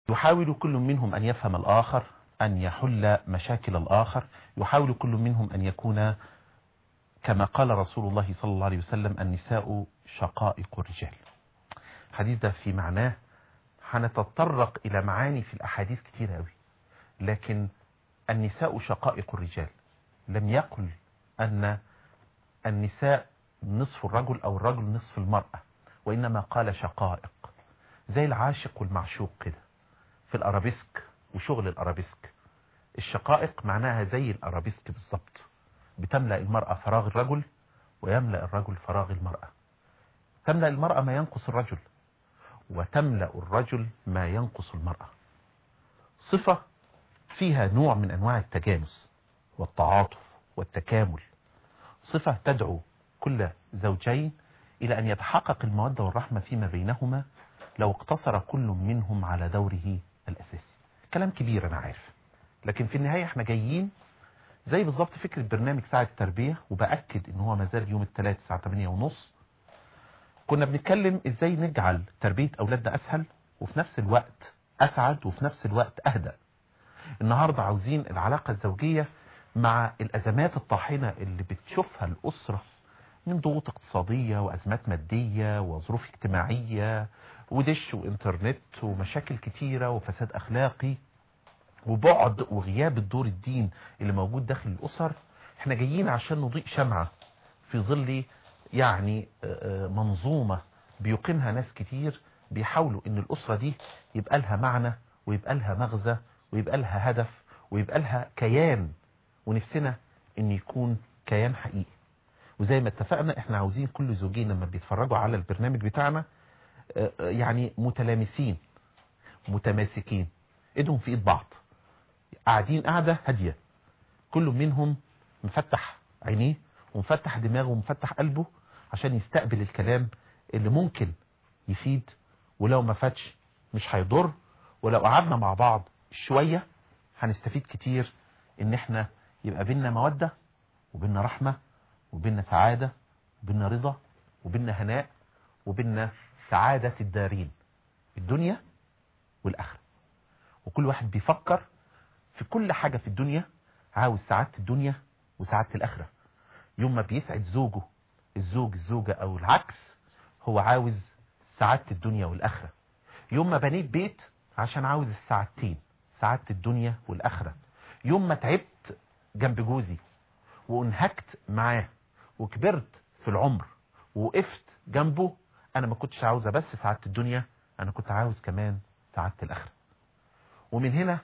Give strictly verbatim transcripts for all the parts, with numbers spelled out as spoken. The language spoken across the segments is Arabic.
يحاول كل منهم أن يفهم الآخر، أن يحل مشاكل الآخر، يحاول كل منهم أن يكون كما قال رسول الله صلى الله عليه وسلم: النساء شقائق الرجال. الحديث ده في معناه هنتطرق إلى معاني في الأحاديث كتير أوي، لكن النساء شقائق الرجال لم يقل أن النساء نصف الرجل أو الرجل نصف المرأة، وإنما قال شقائق، زي العاشق والمعشوق كده في الأرابيسك وشغل الأرابيسك. الشقائق معناها زي الأرابيسك بالضبط، بتملأ المرأة فراغ الرجل ويملأ الرجل فراغ المرأة، تملأ المرأة ما ينقص الرجل وتملأ الرجل ما ينقص المرأة. صفة فيها نوع من أنواع التجانس والتعاطف والتكامل، صفة تدعو كل زوجين إلى أن يتحقق المودة والرحمة فيما بينهما لو اقتصر كل منهم على دوره الأساسي. كلام كبير أنا عارف، لكن في النهاية احنا جايين زي بالظبط فكرة برنامج ساعة التربية، وبأكد ان هو مازال يوم الثلاث الساعة ثمانية ونص. كنا بنتكلم ازاي نجعل تربية اولادنا اسهل وفي نفس الوقت اسعد وفي نفس الوقت اهدى. النهاردة عاوزين العلاقة الزوجية مع الازمات الطاحنة اللي بتشوفها الاسرة من ضغوط اقتصادية وازمات مادية وظروف اجتماعية ودش وانترنت ومشاكل كتيرة وفساد اخلاقي وبعد وغياب الدور الدين اللي موجود داخل الأسر. احنا جايين عشان نضيء شمعة في ظل يعني منظومة بيقيمها ناس كتير بيحاولوا ان الأسرة دي يبقى لها معنى ويبقى لها مغزى ويبقى لها هدف ويبقى لها كيان، ونفسنا ان يكون كيان حقيقي. وزي ما اتفقنا احنا عاوزين كل زوجين لما بيتفرجوا على البرنامج بتاعنا يعني متلامسين متماسكين، ايدهم في ايد بعض، قاعدين قاعدة هادية، كل منهم مفتح عينيه ومفتح دماغه ومفتح قلبه عشان يستقبل الكلام اللي ممكن يفيد، ولو ما فاتش مش هيضر، ولو قعدنا مع بعض شوية هنستفيد كتير، ان احنا يبقى بينا مودة وبينا رحمة وبينا سعادة وبينا رضا وبينا هناء وبينا سعادة الدارين الدنيا والآخرة. وكل واحد بيفكر في كل حاجة في الدنيا عاوز سعادة الدنيا وسعادة الآخرة. يوم ما بيسعد زوجه الزوج الزوجة أو العكس هو عاوز سعادة الدنيا والآخرة. يوم ما بنيت بيت عشان عاوز السعادتين، سعادة الدنيا والآخرة. يوم ما تعبت جنب جوزي وانهكت معاه وكبرت في العمر ووقفت جنبه، أنا ما كنتش عاوزة بس سعادة الدنيا، أنا كنت عاوز كمان سعادة الآخرة. ومن هنا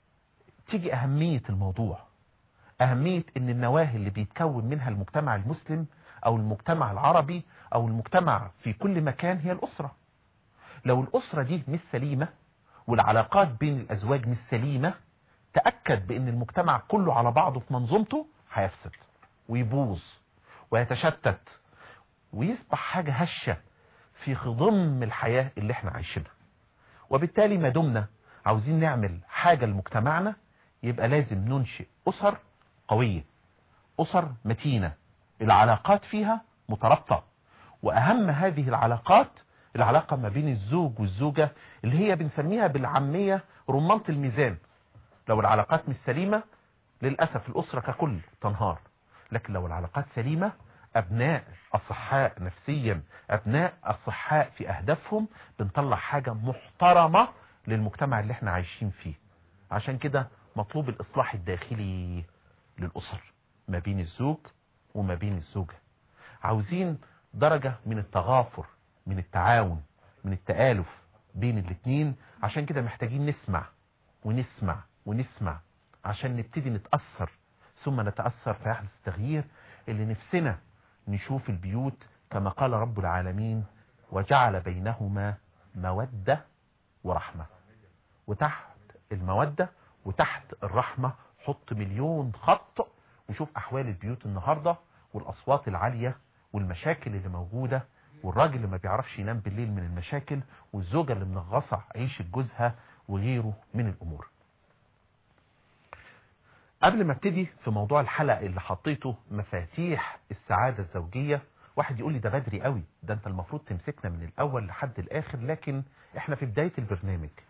تيجي أهمية الموضوع، أهمية ان النواهي اللي بيتكون منها المجتمع المسلم او المجتمع العربي او المجتمع في كل مكان هي الأسرة. لو الأسرة دي مش سليمة والعلاقات بين الأزواج مش سليمة، تأكد بان المجتمع كله على بعضه في منظومته هيفسد ويبوظ ويتشتت ويصبح حاجة هشة في خضم الحياة اللي احنا عايشينها. وبالتالي ما دمنا عاوزين نعمل حاجة لمجتمعنا يبقى لازم ننشئ أسر قوية، أسر متينة، العلاقات فيها مترابطة. وأهم هذه العلاقات العلاقة ما بين الزوج والزوجة اللي هي بنسميها بالعامية رمانة الميزان. لو العلاقات مش سليمة للأسف الأسرة ككل تنهار، لكن لو العلاقات سليمة أبناء أصحاء نفسيا، أبناء أصحاء في أهدافهم، بنطلع حاجة محترمة للمجتمع اللي احنا عايشين فيه. عشان كده مطلوب الإصلاح الداخلي للأسر ما بين الزوج وما بين الزوجة. عاوزين درجة من التغافر، من التعاون، من التآلف بين الاثنين. عشان كده محتاجين نسمع ونسمع ونسمع عشان نبتدي نتأثر، ثم نتأثر فيحدث التغيير اللي نفسنا نشوف البيوت كما قال رب العالمين: وجعل بينهما مودة ورحمة. وتحت المودة وتحت الرحمة حط مليون خط وشوف أحوال البيوت النهاردة والأصوات العالية والمشاكل اللي موجودة، والراجل اللي ما بيعرفش ينام بالليل من المشاكل، والزوجة اللي منغصة عيشة جوزها وغيره من الأمور. قبل ما ابتدي في موضوع الحلقة اللي حطيته مفاتيح السعادة الزوجية، واحد يقول لي ده بدري قوي، ده انت المفروض تمسكنا من الأول لحد الآخر، لكن احنا في بداية البرنامج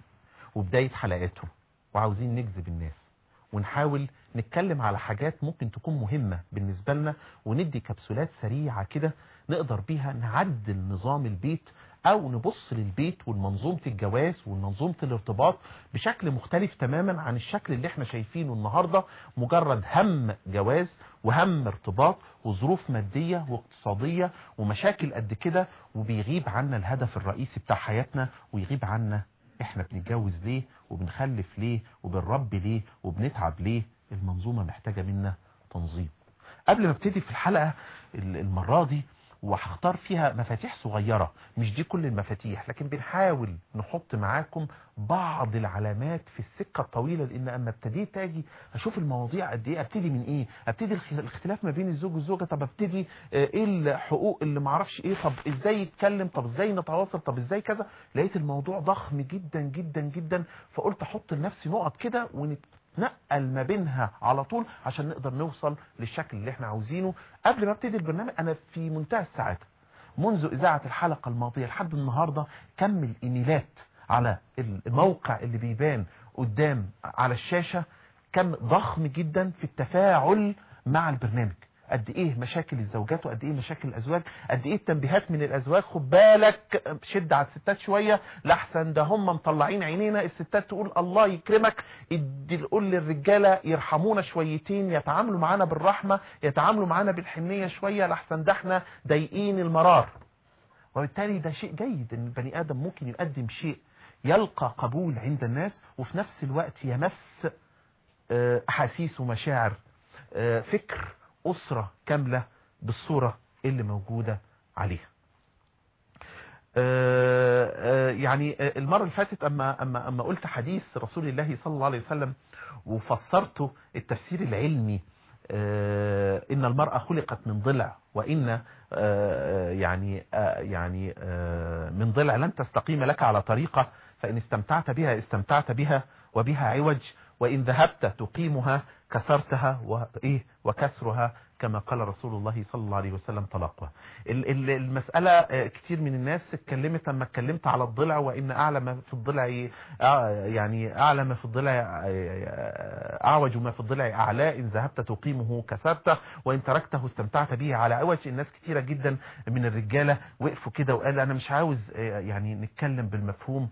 وبداية حلقاتهم، وعاوزين نجذب الناس ونحاول نتكلم على حاجات ممكن تكون مهمة بالنسبة لنا، وندي كبسولات سريعة كده نقدر بيها نعدل نظام البيت، او نبص للبيت والمنظومة الجواز والمنظومة الارتباط بشكل مختلف تماما عن الشكل اللي احنا شايفينه النهاردة، مجرد هم جواز وهم ارتباط وظروف مادية واقتصادية ومشاكل قد كده، وبيغيب عنا الهدف الرئيسي بتاع حياتنا، ويغيب عنا احنا بنتجوز ليه وبنخلف ليه وبنربي ليه وبنتعب ليه. المنظومة محتاجة منا تنظيم. قبل ما ابتدي في الحلقة المرة دي، وهختار فيها مفاتيح صغيرة، مش دي كل المفاتيح، لكن بنحاول نحط معاكم بعض العلامات في السكة الطويلة، لان اما ابتديت اجي اشوف المواضيع قد ايه، ابتدي من ايه، ابتدي الاختلاف ما بين الزوج والزوجة، طب ابتدي ايه الحقوق اللي معرفش ايه، طب ازاي يتكلم، طب ازاي نتواصل، طب ازاي كذا. لقيت الموضوع ضخم جدا جدا جدا، فقلت احط لنفسي نقط كده ونت نقل ما بينها على طول عشان نقدر نوصل للشكل اللي احنا عاوزينه. قبل ما ابتدي البرنامج انا في منتهى السعادة، منذ اذاعة الحلقة الماضية لحد النهاردة كم الايميلات على الموقع اللي بيبان قدام على الشاشة كم ضخم جدا في التفاعل مع البرنامج. قد ايه مشاكل الزوجات وقد ايه مشاكل الازواج، قد ايه التنبيهات من الازواج، خد بالك شد على الستات شويه لحسن ده هم مطلعين عينينا. الستات تقول الله يكرمك ادي نقول للرجاله يرحمونا شويتين، يتعاملوا معانا بالرحمه، يتعاملوا معانا بالحنيه شويه لحسن ده احنا ضايقين المرار. وبالتالي ده شيء جيد ان البني ادم ممكن يقدم شيء يلقى قبول عند الناس، وفي نفس الوقت يمس احاسيس ومشاعر فكر أسرة كاملة بالصورة اللي موجودة عليها. يعني المرة اللي فاتت أما, أما, أما قلت حديث رسول الله صلى الله عليه وسلم وفسرته التفسير العلمي، إن المرأة خلقت من ضلع، وإن يعني يعني من ضلع لن تستقيم لك على طريقة، فإن استمتعت بها استمتعت بها وبها عوج، وإن ذهبت تقيمها كسرتها وإيه وكسرها كما قال رسول الله صلى الله عليه وسلم طلاقها. المسألة كتير من الناس اتكلمت لما اتكلمت على الضلع، وإن أعلى ما في الضلع يعني أعلى ما في الضلع أعوج ما في الضلع أعلى، إن ذهبت تقيمه كسرته وإن تركته استمتعت به على عوج. الناس كتيرة جدا من الرجالة وقفوا كده وقال أنا مش عاوز يعني نتكلم بالمفهوم،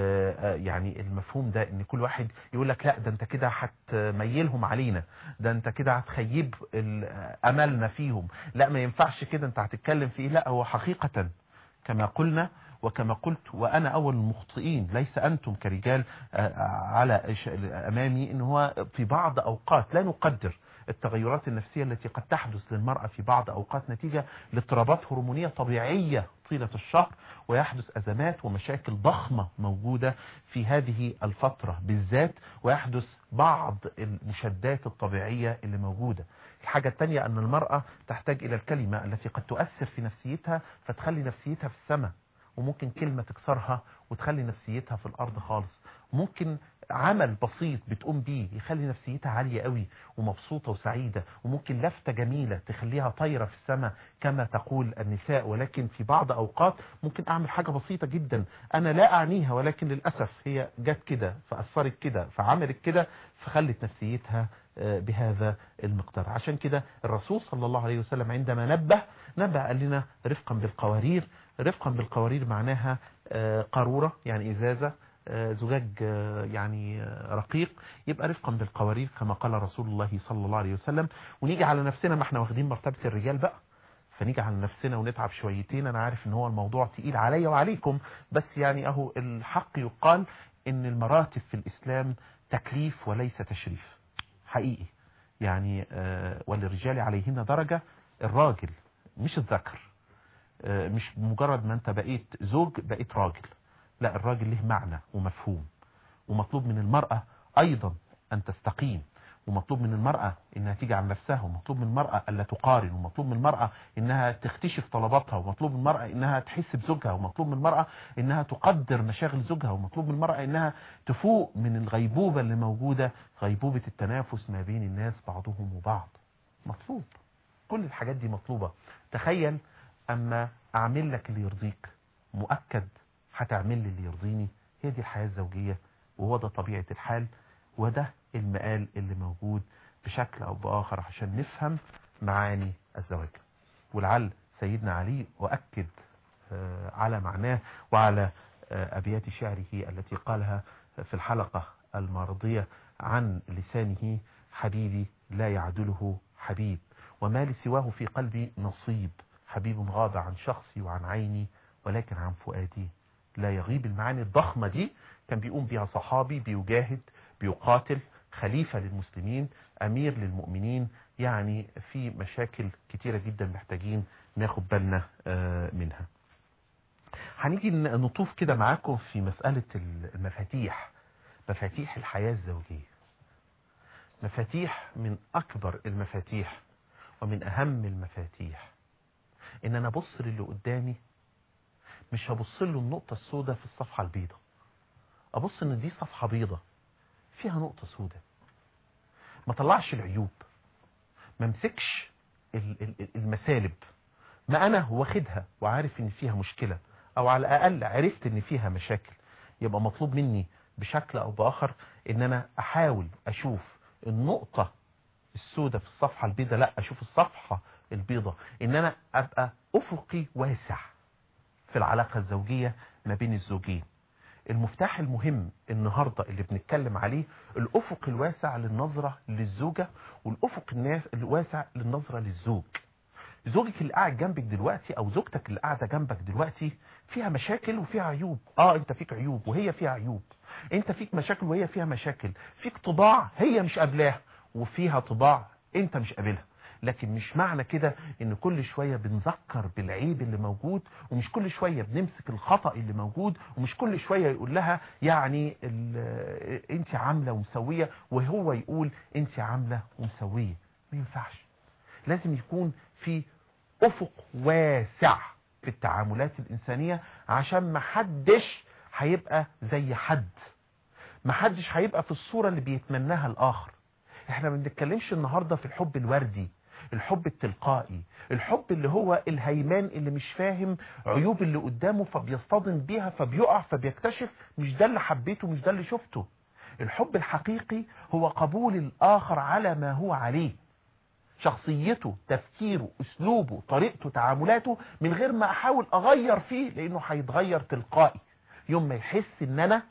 يعني المفهوم ده إن كل واحد يقول لك لا ده أنت كده هتميلهم علينا، ده أنت كده هتخيب أملنا فيهم، لا ما ينفعش كده أنت هتتكلم فيه. لا، هو حقيقة كما قلنا وكما قلت وأنا أول المخطئين ليس أنتم كرجال على أمامي، إن هو في بعض أوقات لا نقدر التغيرات النفسية التي قد تحدث للمرأة في بعض أوقات نتيجة لاضطرابات هرمونية طبيعية طيلة الشهر، ويحدث أزمات ومشاكل ضخمة موجودة في هذه الفترة بالذات، ويحدث بعض المشدات الطبيعية اللي موجودة. الحاجة الثانية أن المرأة تحتاج إلى الكلمة التي قد تؤثر في نفسيتها فتخلي نفسيتها في السماء، وممكن كلمة تكسرها وتخلي نفسيتها في الأرض خالص. ممكن عمل بسيط بتقوم بيه يخلي نفسيتها عالية قوي ومبسوطة وسعيدة، وممكن لفتة جميلة تخليها طايرة في السماء كما تقول النساء. ولكن في بعض أوقات ممكن أعمل حاجة بسيطة جدا أنا لا أعنيها، ولكن للأسف هي جت كده فأثرت كده فعملت كده فخلت نفسيتها بهذا المقدار. عشان كده الرسول صلى الله عليه وسلم عندما نبه نبه قال لنا رفقا بالقوارير. رفقا بالقوارير معناها قارورة يعني إزازة، زجاج يعني رقيق، يبقى رفقا بالقوارير كما قال رسول الله صلى الله عليه وسلم. ونيجي على نفسنا، ما احنا واخدين مرتبة الرجال بقى، فنيجي على نفسنا ونتعب شويتين. انا عارف ان هو الموضوع تقيل عليا وعليكم، بس يعني اهو الحق يقال ان المراتب في الاسلام تكليف وليس تشريف حقيقي. يعني وللرجال عليهن درجة، الراجل مش الذكر، مش مجرد ما انت بقيت زوج بقيت راجل، لا الراجل له معنى ومفهوم. ومطلوب من المرأة ايضا ان تستقيم، ومطلوب من المرأة انها تيجي على نفسها، ومطلوب من المرأة الا تقارن، ومطلوب من المرأة انها تكتشف طلباتها، ومطلوب من المرأة انها تحس بزوجها، ومطلوب من المرأة انها تقدر مشاغل زوجها، ومطلوب من المرأة انها تفوق من الغيبوبة اللي موجودة، غيبوبة التنافس ما بين الناس بعضهم وبعض. مطلوب كل الحاجات دي مطلوبة. تخيل اما اعمل لك اللي يرضيك، مؤكد هتعمل لي اللي يرضيني. هي دي الحياة الزوجية وهو ده طبيعة الحال، وده المقال اللي موجود بشكل أو بآخر عشان نفهم معاني الزواج. ولعل سيدنا علي وأكد على معناه وعلى أبيات شعره التي قالها في الحلقة الماضية عن لسانه: حبيبي لا يعدله حبيب، وما لسواه في قلبي نصيب، حبيب غاب عن شخصي وعن عيني ولكن عن فؤادي لا يغيب. المعاني الضخمة دي كان بيقوم بها صحابي بيجاهد بيقاتل، خليفة للمسلمين، أمير للمؤمنين، يعني في مشاكل كتيرة جدا محتاجين ناخد بالنا منها. هنيجي نطوف كده معاكم في مسألة المفاتيح، مفاتيح الحياة الزوجية. مفاتيح من أكبر المفاتيح ومن أهم المفاتيح إن أنا أبص للي قدامي، مش هبص له النقطة السوداء في الصفحة البيضاء، أبص إن دي صفحة بيضاء فيها نقطة سوداء، ما طلعش العيوب، ما امسكش المسالب، ما أنا واخدها وعارف إن فيها مشكلة أو على الأقل عرفت إن فيها مشاكل. يبقى مطلوب مني بشكل أو بآخر إن أنا أحاول أشوف النقطة السوداء في الصفحة البيضاء، لا أشوف الصفحة البيضاء، إن أنا أبقى أفقي واسع في العلاقة الزوجية ما بين الزوجين. المفتاح المهم النهاردة اللي بنتكلم عليه الأفق الواسع للنظرة للزوجة والأفق الناس الواسع للنظرة للزوج. زوجك اللي قاعد جنبك دلوقتي او زوجتك اللي قاعده جنبك دلوقتي فيها مشاكل وفيها عيوب. اه انت فيك عيوب وهي فيها عيوب، انت فيك مشاكل وهي فيها مشاكل، فيك طباع هي مش قابلاها وفيها طباع انت مش قابلها. لكن مش معنى كده ان كل شوية بنذكر بالعيب اللي موجود، ومش كل شوية بنمسك الخطأ اللي موجود، ومش كل شوية يقول لها يعني انت عاملة ومسوية وهو يقول انت عاملة ومسوية. ما ينفعش. لازم يكون في افق واسع في التعاملات الانسانية عشان ما حدش هيبقى زي حد، ما حدش هيبقى في الصورة اللي بيتمناها الاخر. احنا ما بنتكلمش النهاردة في الحب الوردي، الحب التلقائي، الحب اللي هو الهيمان اللي مش فاهم عيوب اللي قدامه فبيصطدم بيها فبيقع فبيكتشف مش ده اللي حبيته مش ده اللي شفته. الحب الحقيقي هو قبول الاخر على ما هو عليه، شخصيته، تفكيره، اسلوبه، طريقته، تعاملاته، من غير ما احاول اغير فيه، لانه هيتغير تلقائي يوم ما يحس ان انا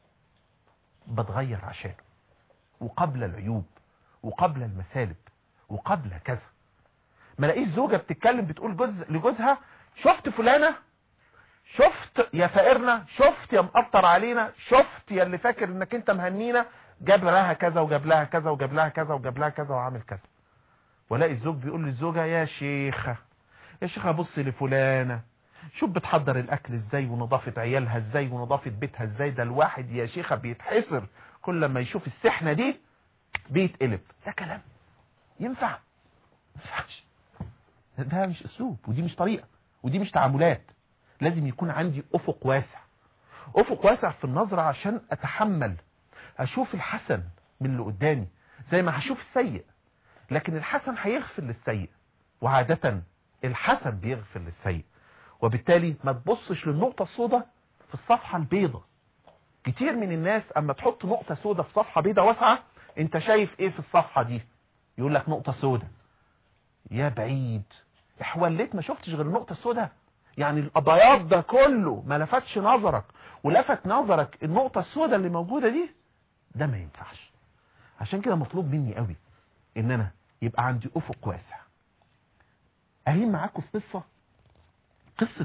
بتغير عشانه، وقبل العيوب وقبل المسالب وقبل كذا. ما لاقيش زوجة بتتكلم بتقول جوز لجوزها شفت فلانة، شفت يا فقرنا، شفت يا مقطر علينا، شفت يا اللي فاكر انك انت مهنينا، جاب لها كذا وجاب لها كذا وجاب لها كذا وجاب لها كذا وعامل كذا. ولاقي الزوج بيقول للزوجة يا شيخة يا شيخة بصي لفلانة، شوف بتحضر الاكل ازاي ونظافة عيالها ازاي ونظافة بيتها ازاي. ده الواحد يا شيخة بيتحسر كل ما يشوف السحنة دي بيتقلب. ده كلام ينفع؟ ما ينفعش. ده مش اسلوب ودي مش طريقة ودي مش تعاملات. لازم يكون عندي افق واسع، افق واسع في النظرة عشان اتحمل اشوف الحسن من اللي قدامي زي ما هشوف السيء. لكن الحسن هيغفر للسيء، وعادة الحسن بيغفر للسيء. وبالتالي ما تبصش للنقطة السوداء في الصفحة البيضاء. كتير من الناس اما تحط نقطة سوداء في صفحة بيضاء واسعة، انت شايف ايه في الصفحة دي؟ يقول لك نقطة سوداء. يا بعيد، احوليت ما شفتش غير النقطة السوداء. يعني الابيض ده كله ما لفتش نظرك ولفت نظرك النقطة السوداء اللي موجودة دي. ده ما ينفعش. عشان كده مطلوب مني قوي ان انا يبقى عندي افق واسع. اهين معاكم في قصة قصة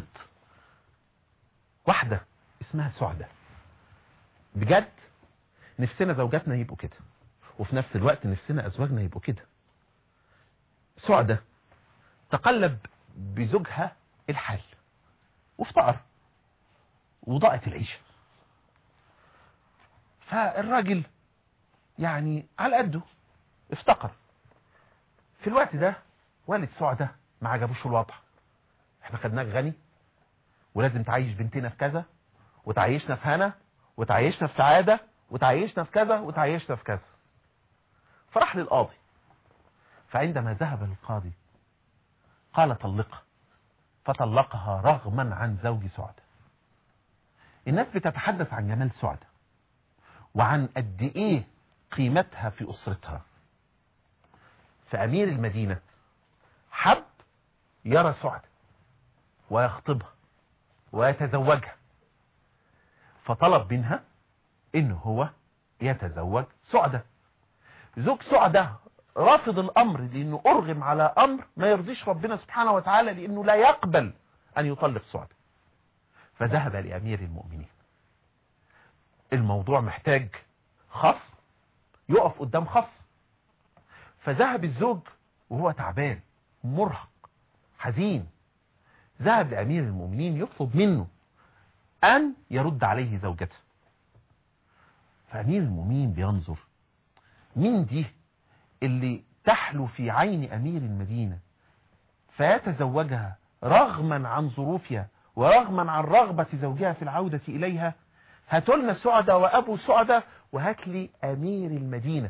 واحدة اسمها سعدة. بجد نفسنا زوجاتنا يبقوا كده، وفي نفس الوقت نفسنا ازواجنا يبقوا كده. سعدة تقلب بزوجها الحال وافتقر وضاعت العيشة، فالراجل يعني على قده افتقر. في الوقت ده والد سعدة ما عجبوش الوضع. احنا خدناك غني ولازم تعيش بنتنا في كذا وتعيشنا في هنا وتعيشنا في سعادة وتعيشنا في كذا وتعيشنا في كذا. فراح للقاضي، فعندما ذهب للقاضي قال طلقها، فطلقها رغما عن زوج سعدة. الناس بتتحدث عن جمال سعدة وعن قد ايه قيمتها في اسرتها. فامير المدينة حب يرى سعدة ويخطبها ويتزوجها، فطلب منها ان هو يتزوج سعدة. زوج سعدة رافض الامر لانه ارغم على امر ما يرضيش ربنا سبحانه وتعالى، لانه لا يقبل ان يطلق سعدة. فذهب لامير المؤمنين. الموضوع محتاج خصم يقف قدام خصم. فذهب الزوج وهو تعبان مرهق حزين، ذهب لامير المؤمنين يطلب منه ان يرد عليه زوجته. فامير المؤمنين بينظر مين دي اللي تحلو في عين امير المدينة فيتزوجها رغما عن ظروفها ورغما عن رغبة زوجها في العودة اليها. هاتولنا سعدة وابو سعدة وهات لي امير المدينة.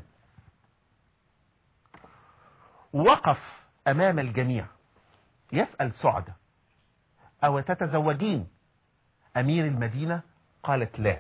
وقف امام الجميع يسأل سعدة او تتزوجين امير المدينة؟ قالت لا.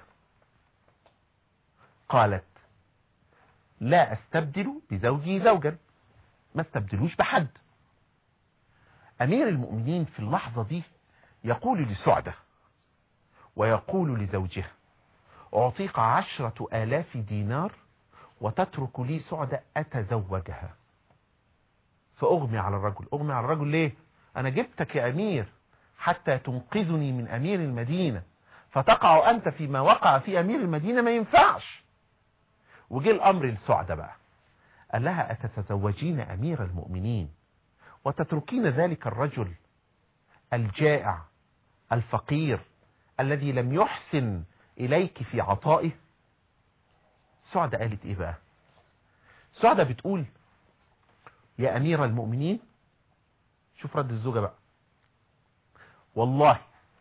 قالت لا استبدل بزوجي زوجا، ما استبدلوش بحد. امير المؤمنين في اللحظة دي يقول لسعدة ويقول لزوجها اعطيك عشرة الاف دينار وتترك لي سعدة اتزوجها. فاغمي على الرجل. اغمي على الرجل ليه؟ انا جبتك يا امير حتى تنقذني من امير المدينة، فتقع انت فيما وقع في امير المدينة، ما ينفعش. وجه الامر لسعدة بقى، قال لها اتتزوجين امير المؤمنين وتتركين ذلك الرجل الجائع الفقير الذي لم يحسن اليك في عطائه؟ سعدة قالت ايه بقى؟ سعدة بتقول يا امير المؤمنين، شوف رد الزوجة بقى، والله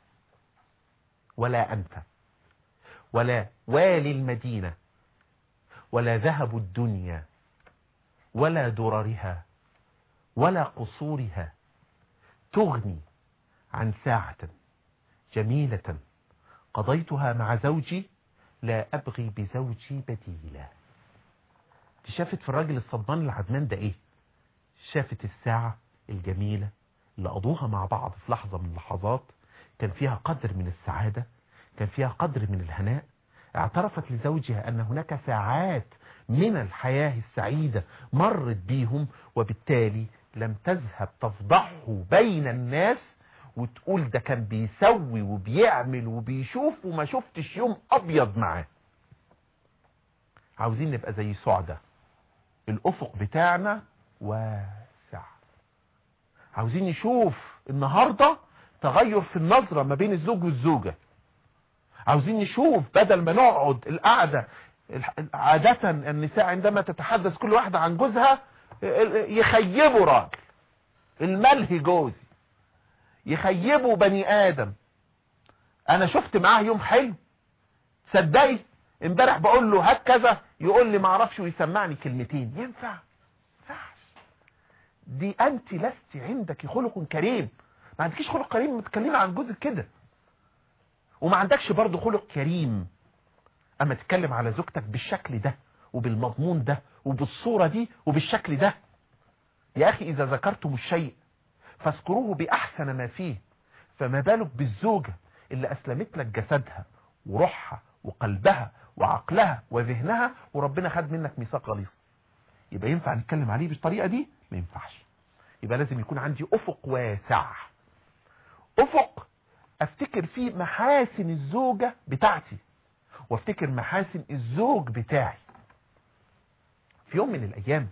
ولا انت ولا والي المدينة ولا ذهب الدنيا ولا دررها ولا قصورها تغني عن ساعة جميلة قضيتها مع زوجي لا أبغي بزوجي بديلا. شافت في الراجل الصدمان العدمان ده ايه؟ شافت الساعة الجميلة اللي قضوها مع بعض في لحظة من اللحظات كان فيها قدر من السعادة، كان فيها قدر من الهناء. اعترفت لزوجها أن هناك ساعات من الحياة السعيدة مرت بيهم، وبالتالي لم تذهب تفضحه بين الناس وتقول ده كان بيسوي وبيعمل وبيشوف وما شفتش يوم أبيض معاه. عاوزين نبقى زي سعدة، الأفق بتاعنا واسع. عاوزين نشوف النهاردة تغير في النظرة ما بين الزوج والزوجة. عاوزين نشوف بدل ما نقعد القعدة عادة النساء عندما تتحدث كل واحدة عن جوزها يخيبوا راجل الملهي جوزي، يخيبوا بني آدم. أنا شفت معاه يوم حلو صدقي امبارح بقول له هات كذا يقول لي ما اعرفش ويسمعني كلمتين. ينفع؟ ينفعش. دي أنت لست عندك خلق كريم. ما عندكيش خلق كريم متكلمين عن جوزك كده، وما عندكش برضه خلق كريم اما تتكلم على زوجتك بالشكل ده وبالمضمون ده وبالصورة دي وبالشكل ده. يا اخي اذا ذكرتم الشيء فاذكروه باحسن ما فيه، فما بالك بالزوجة اللي اسلمت لك جسدها وروحها وقلبها وعقلها وذهنها وربنا خد منك ميثاق غليظ. يبقى ينفع نتكلم عليه بالطريقة دي؟ ما ينفعش. يبقى لازم يكون عندي افق واسع، افق افتكر فيه محاسن الزوجة بتاعتي وافتكر محاسن الزوج بتاعي. في يوم من الايام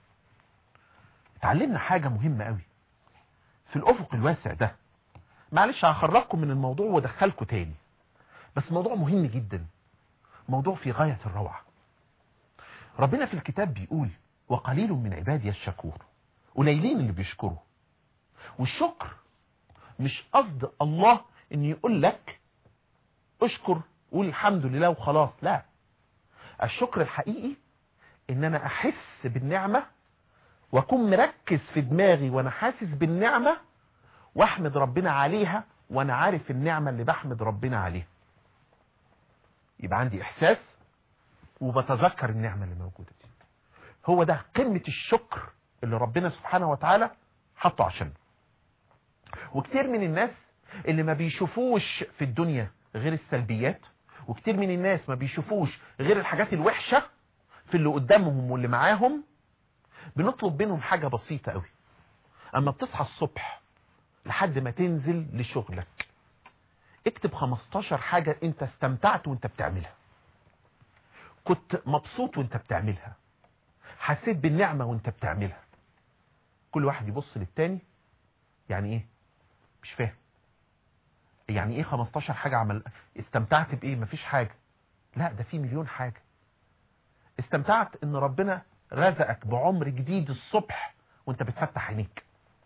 اتعلمنا حاجة مهمة قوي في الافق الواسع ده. معلش هخرجكم من الموضوع وادخلكم تاني، بس موضوع مهم جدا، موضوع في غاية الروعة. ربنا في الكتاب بيقول وقليل من عبادي الشكور، قليلين اللي بيشكروا. والشكر مش قصد الله ان يقول لك اشكر قول الحمد لله وخلاص، لا. الشكر الحقيقي ان انا احس بالنعمة واكون مركز في دماغي وانا حاسس بالنعمة واحمد ربنا عليها وانا عارف النعمة اللي بحمد ربنا عليها. يبقى عندي احساس وبتذكر النعمة اللي موجودة دي. هو ده قمة الشكر اللي ربنا سبحانه وتعالى حطه عشانه. وكتير من الناس اللي ما بيشوفوش في الدنيا غير السلبيات، وكتير من الناس ما بيشوفوش غير الحاجات الوحشة في اللي قدامهم واللي معاهم، بنطلب منهم حاجة بسيطة قوي. اما بتصحى الصبح لحد ما تنزل لشغلك، اكتب خمستاشر حاجة انت استمتعت وانت بتعملها، كنت مبسوط وانت بتعملها، حسيت بالنعمة وانت بتعملها. كل واحد يبص للتاني، يعني ايه؟ مش فاهم. يعني ايه خمستاشر حاجة عمل؟ استمتعت بايه؟ مفيش حاجة. لا، ده في مليون حاجة. استمتعت ان ربنا رزقك بعمر جديد الصبح وانت بتفتح عينيك،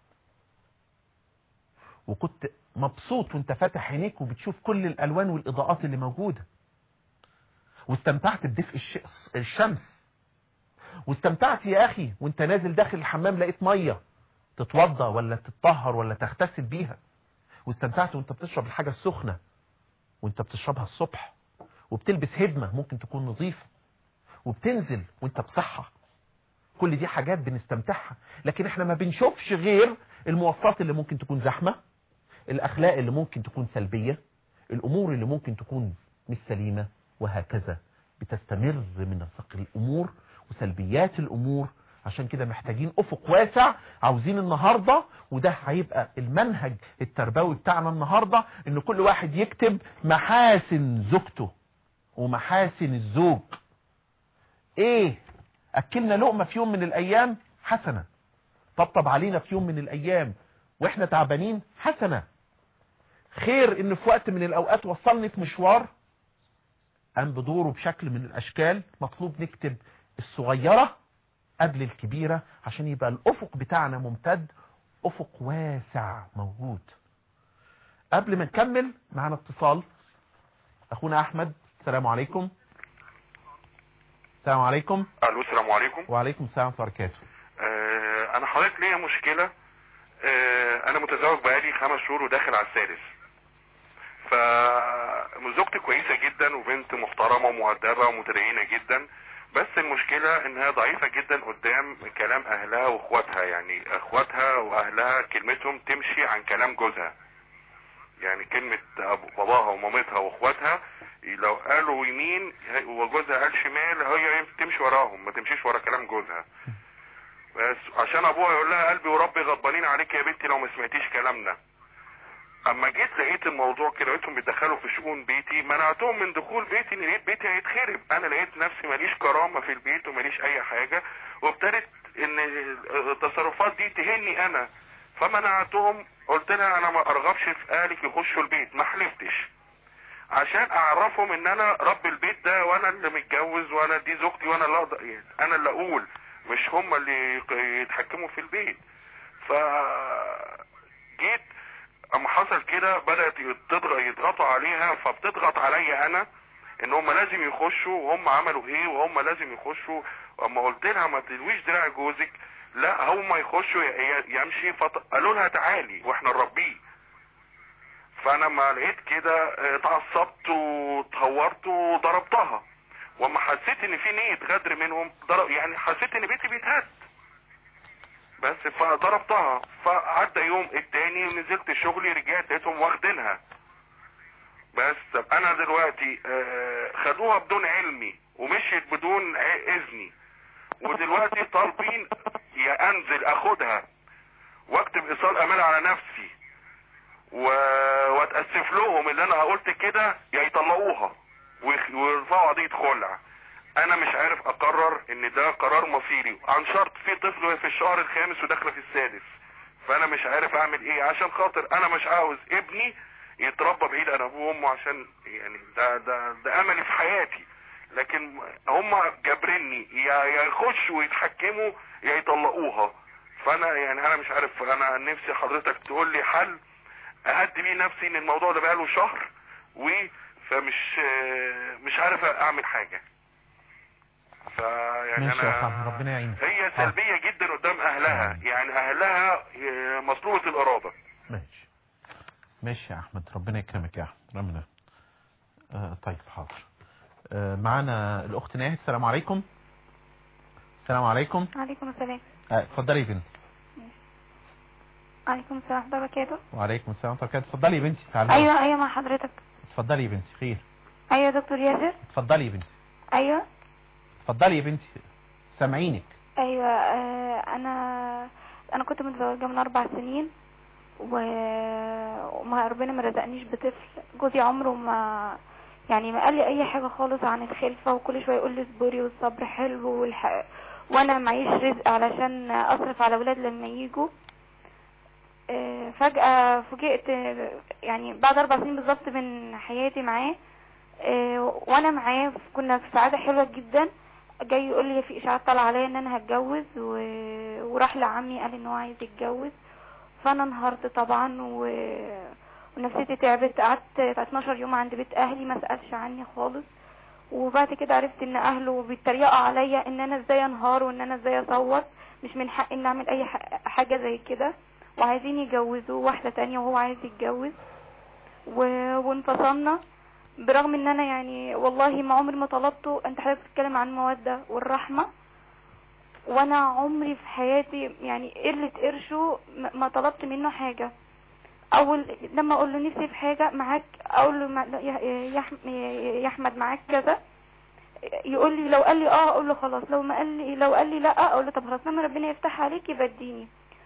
وكنت مبسوط وانت فاتح عينيك وبتشوف كل الالوان والاضاءات اللي موجودة، واستمتعت بدفء الشمس، واستمتعت يا اخي وانت نازل داخل الحمام لقيت مية تتوضى ولا تتطهر ولا تغتسل بيها، واستمتعت وانت بتشرب الحاجة السخنة وانت بتشربها الصبح، وبتلبس هدمة ممكن تكون نظيفة، وبتنزل وانت بصحة. كل دي حاجات بنستمتعها، لكن احنا ما بنشوفش غير المواصلات اللي ممكن تكون زحمة، الاخلاق اللي ممكن تكون سلبية، الامور اللي ممكن تكون مش سليمة، وهكذا بتستمر من نسق الامور وسلبيات الامور. عشان كده محتاجين افق واسع. عاوزين النهاردة، وده هيبقى المنهج التربوي بتاعنا النهاردة، ان كل واحد يكتب محاسن زوجته ومحاسن الزوج. ايه؟ اكلنا لقمة في يوم من الايام حسنة، طبطب علينا في يوم من الايام واحنا تعبانين حسنة، خير ان في وقت من الاوقات وصلني في مشوار قام بدوره بشكل من الاشكال. مطلوب نكتب الصغيرة قبل الكبيرة عشان يبقى الافق بتاعنا ممتد، افق واسع موجود. قبل ما نكمل معنا اتصال، اخونا احمد. السلام عليكم. السلام عليكم. الو السلام عليكم. وعليكم السلام ورحمه الله وبركاته. آه انا حضرتك ليا مشكله. آه انا متزوج بقالي خمس شهور وداخل على السادس. فزوجتي كويسه جدا وبنت محترمه ومؤدبه ومتدينه جدا، بس المشكله انها ضعيفه جدا قدام كلام اهلها واخواتها. يعني اخواتها واهلها كلمتهم تمشي عن كلام جوزها. يعني كلمه باباها ومامتها واخواتها لو قالوا يمين وجوزها قال شمال هي تمشي وراهم، ما تمشيش ورا كلام جوزها. بس عشان ابوها يقول لها قلبي وربي غضبانين عليك يا بنتي لو ما سمعتيش كلامنا. اما جيت لقيت الموضوع كده لقيتهم بيتدخلوا في شؤون بيتي، منعتهم من دخول بيتي، لقيت بيتي هيتخرب. انا لقيت نفسي ماليش كرامه في البيت وماليش اي حاجه، وابتدت ان التصرفات دي تهني انا. فمنعتهم، قلت لها انا ما ارغبش في اهلك يخشوا البيت، ما حلفتش عشان اعرفهم ان انا رب البيت ده وانا اللي متجوز وانا دي زوجتي وانا اللي اقدر، يعني انا اللي اقول مش هم اللي يتحكموا في البيت. ف جيت اما حصل كده بدات تضغط يضغطوا عليها، فبتضغط عليا انا ان هم لازم يخشوا، وهم عملوا ايه وهم لازم يخشوا. اما قلت لها ما تلويش دراع جوزك، لا هم يخشوا يمشي. فقالوا لها تعالي واحنا نربيه. فانا ما لقيت كده اتعصبت واتهورت وضربتها. واما حسيت ان في نية غدر منهم ضرب، يعني حسيت ان بيتي بيتهد بس، فضربتها. فعدى يوم التاني ونزلت شغلي رجعت لقيتهم واخدينها. بس طب انا دلوقتي خدوها بدون علمي ومشيت بدون اذني، ودلوقتي طالبين يا انزل اخدها واكتب ايصال امانه على نفسي و... واتاسف لهم اللي انا قلت كده، يا يطلقوها ويرفعوا قضيه خلع. انا مش عارف اقرر ان ده قرار مصيري عن شرط في طفل في الشهر الخامس وداخله في السادس. فانا مش عارف اعمل ايه عشان خاطر انا مش عاوز ابني يتربى بعيد عن ابوه وامه، عشان يعني ده ده ده املي في حياتي. لكن هم جابريني يا يا يخشوا ويتحكموا يا يطلقوها. فانا يعني انا مش عارف، انا نفسي حضرتك تقول لي حل اهدي بيه نفسي ان الموضوع ده بقاله شهر و فمش مش عارف اعمل حاجه. فيعني انا ربنا يعينك. هي سلبيه آه. جدا قدام اهلها، يعني اهلها مصلوبه الاراده. ماشي ماشي يا احمد، ربنا يكرمك يا احمد. ربنا آه طيب حاضر. معنا الأخت ناهد. السلام عليكم. السلام عليكم. عليكم السلام. اتفضلي يا بنتي. عليكم السلام ورحمة الله وبركاته. وعليكم السلام ورحمة الله وبركاته. اتفضلي يا بنتي. تعالي. ايوه ايوه مع حضرتك. اتفضلي يا بنتي. خير. ايوه يا دكتور ياسر. اتفضلي يا بنتي. ايوه اتفضلي يا بنتي، سامعينك. ايوه آه انا انا كنت متزوجه من اربع سنين و... وما ربنا ما رزقنيش بطفل. جوزي عمره ما يعني ما قال لي اي حاجه خالص عن الخلفه، وكل شويه يقول لي اصبري والصبر حلو والح... وانا معيش رزق علشان اصرف على اولاد لما يجوا. آه فجاه فوجئت يعني بعد اربع سنين بالظبط من حياتي معاه، آه وانا معاه كنا في سعاده حلوه جدا. جاي يقول لي في اشاعات طالعه عليا ان انا هتجوز و... وراح لعمي قال ان هو عايز يتجوز. فانا انهارت طبعا و... ونفسيتي تعبت. قعدت اتناشر يوم عند بيت اهلي ما سالش عني خالص. وبعد كده عرفت ان اهله بيتريقوا عليا ان انا ازاي انهار وان انا ازاي اصوت، مش من حقي ان اعمل اي حاجه زي كده، وعايزين يجوزوه واحده تانية وهو عايز يتجوز و... وانفصلنا. برغم ان انا يعني والله ما عمري ما طلبته. انت حضرتك بتتكلم عن الموده والرحمه، وانا عمري في حياتي يعني قلة قرشه ما طلبت منه حاجة. اول لما اقول له نفسي في حاجة معاك، اقول له يا احمد معاك كذا، يقول لي لو قال لي اه اقول له خلاص، لو ما قال لي لو قال لي لا اقول له طب خلاص لما ربنا يفتح عليك يبقى اديني.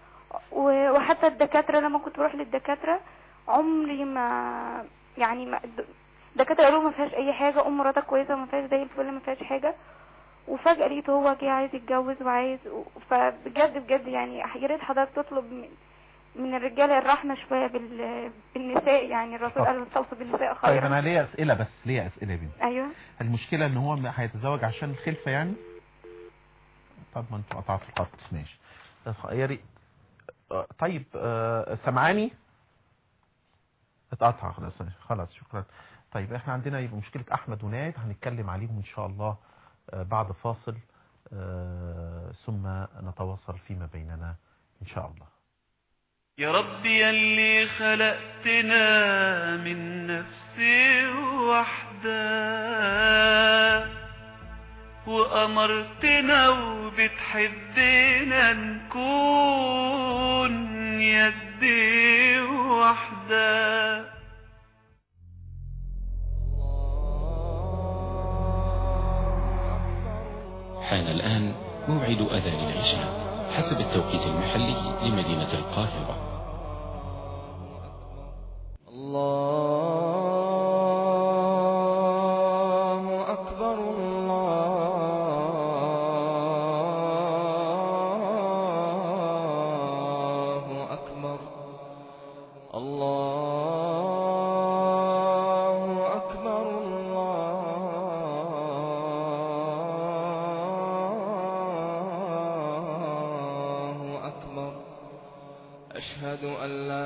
وحتى الدكاترة لما كنت بروح للدكاترة عمري ما يعني ما الدكاترة قالوا ما فيهاش اي حاجة، ام مراتك كويسة وما فيهاش زي الفل ما فيهاش حاجة. وفجأة لقيته هو جه عايز يتجوز وعايز، فبجد بجد يعني يا ريت حضرتك تطلب من, من الرجاله الرحمه شويه بال... بالنساء. يعني الرسول قال استوصوا بالنساء خيرا. طيب انا ليا اسئله بس ليا اسئله يا بنتي. ايوه. المشكله ان هو هيتزوج عشان الخلفه يعني؟ طب ما انتوا قطعتوا الخط. ماشي يا ريت. طيب سمعاني؟ اتقطع خلاص. خلاص شكرا. طيب احنا عندنا يبقى مشكله احمد ونايد، هنتكلم عليهم ان شاء الله بعد فاصل، ثم نتواصل فيما بيننا إن شاء الله. يا ربي يلي خلقتنا من نفس واحدة وأمرتنا وبتحبنا نكون يدي واحدة. حان الآن موعد أذان العشاء حسب التوقيت المحلي لمدينة القاهرة. الله أكبر الله أكبر الله أكبر الله أكبر. أشهد أن لا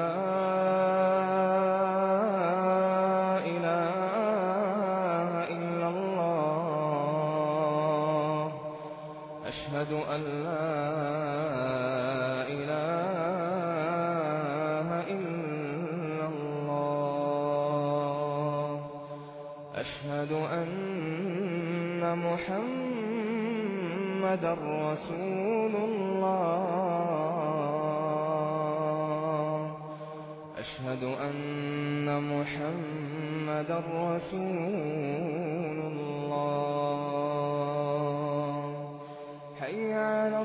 أشهد أن لا إله إلا الله. أشهد أن محمدا رسول الله. أشهد أن محمدا رسول الله. حي على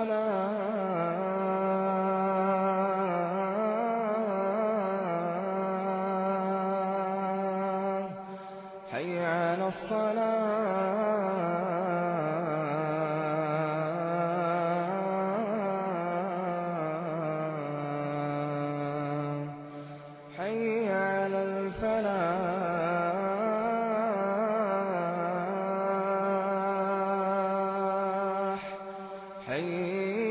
الصلاة حي على الصلاة حي على الفلاح حي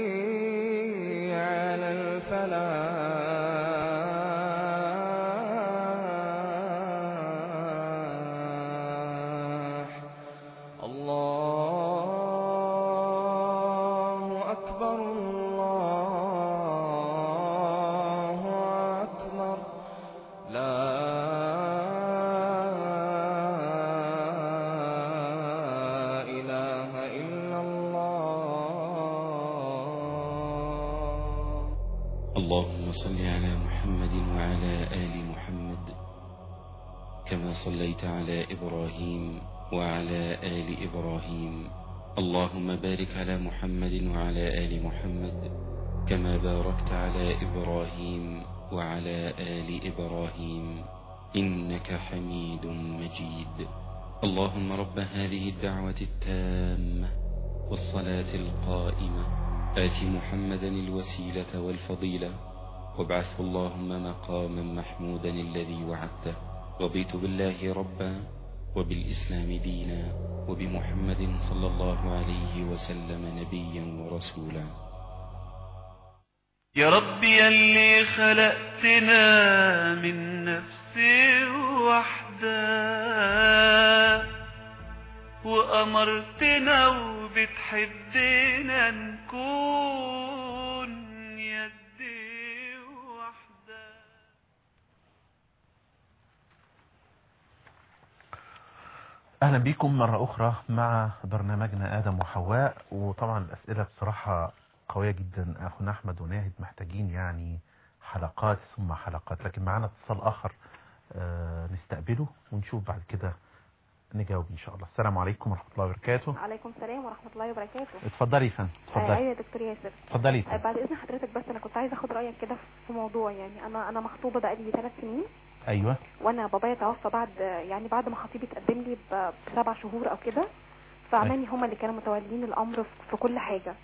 اللهم صل على محمد وعلى آل محمد كما صليت على إبراهيم وعلى آل إبراهيم. اللهم بارك على محمد وعلى آل محمد كما باركت على إبراهيم وعلى آل إبراهيم إنك حميد مجيد. اللهم رب هذه الدعوة التامة والصلاة القائمة آت محمدا الوسيلة والفضيلة وابعثه اللهم مقاما محمودا الذي وعدته. رضيت بالله ربا وبالإسلام دينا وبمحمد صلى الله عليه وسلم نبيا ورسولا. يا ربي اللي خلقتنا من نفس واحدة وأمرتنا وبتحدنا نكون يدي واحدة. أهلا بكم مرة أخرى مع برنامجنا آدم وحواء. وطبعا الأسئلة بصراحة قوية جدا أخونا أحمد وناهد، محتاجين يعني حلقات ثم حلقات، لكن معنا اتصال آخر آه نستقبله ونشوف بعد كده نجاوب إن شاء الله. السلام عليكم ورحمة الله وبركاته. عليكم السلام ورحمة الله وبركاته. اتفضلي يا فندم. اتفضلي. ايوه يا دكتور ياسر. اتفضلي. آه بعد إذن حضرتك بس أنا كنت عايزة أخد رأيك كده في موضوع. يعني أنا أنا مخطوبة بقالي ثلاث سنين. أيوة. وأنا بابايا توفى بعد يعني بعد ما خطيبي اتقدم لي بسبع شهور أو كده، فعمامي هما اللي كانوا متولين الأمر في كل حاجة.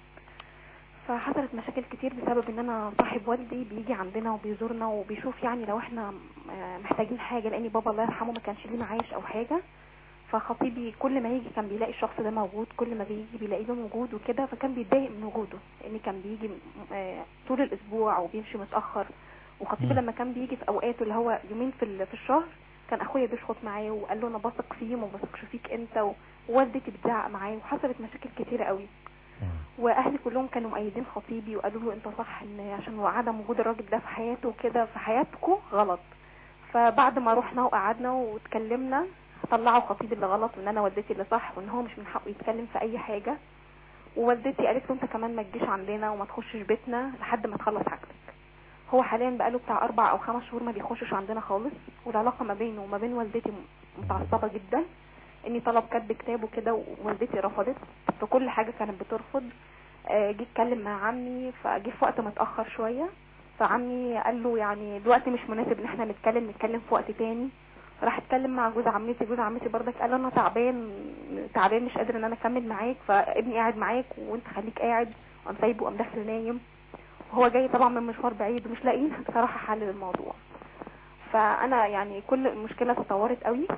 فحصلت مشاكل كتير بسبب ان انا صاحب والدي بيجي عندنا وبيزورنا وبيشوف يعني لو احنا محتاجين حاجة، لان بابا الله يرحمه ما كانش ليه معايش او حاجة. فخطيبي كل ما يجي كان بيلاقي الشخص ده موجود، كل ما بيجي بيلاقي له موجود وكده، فكان بيتضايق من وجوده لان كان بيجي طول الاسبوع وبيمشي متأخر. وخطيبي لما كان بيجي في اوقاته اللي هو يومين في في الشهر كان اخويا بيشخط معاه وقال له انا بثق فيه وما بثقش فيك انت، ووالدتي بتزعق معاه وحصلت مشاكل كتيرة قوي. واهلي كلهم كانوا مؤيدين خطيبي وقالوا له انت صح، ان عشان عدم وجود الراجل ده في حياته وكده في حياتكم غلط. فبعد ما رحنا وقعدنا واتكلمنا طلعوا خطيبي اللي غلط وان انا والدتي اللي صح، وان هو مش من حقه يتكلم في اي حاجة. ووالدتي قالت له انت كمان ما تجيش عندنا وما تخشش بيتنا لحد ما تخلص حاجتك. هو حاليا بقاله بتاع اربع او خمس شهور ما بيخشش عندنا خالص، والعلاقة ما بينه وما بين والدتي متعصبة جدا. اني طلب كتب كتاب وكده ووالدتي رفضت، في كل حاجة كانت بترفض. آه جه اتكلم مع عمي، فجه في وقت متأخر شوية، فعمي قال له يعني الوقت مش مناسب ان احنا نتكلم نتكلم في وقت تاني. راح اتكلم مع جوز عمتي، جوز عمتي برضك قال انا تعبان تعبان مش قادر ان انا اكمل معاك، فابني قاعد معاك وانت خليك قاعد. قام سايبه وقام داخل نايم، وهو جاي طبعا من مشوار بعيد ومش لاقيين بصراحة حل للموضوع. فانا يعني كل المشكلة تطورت قوي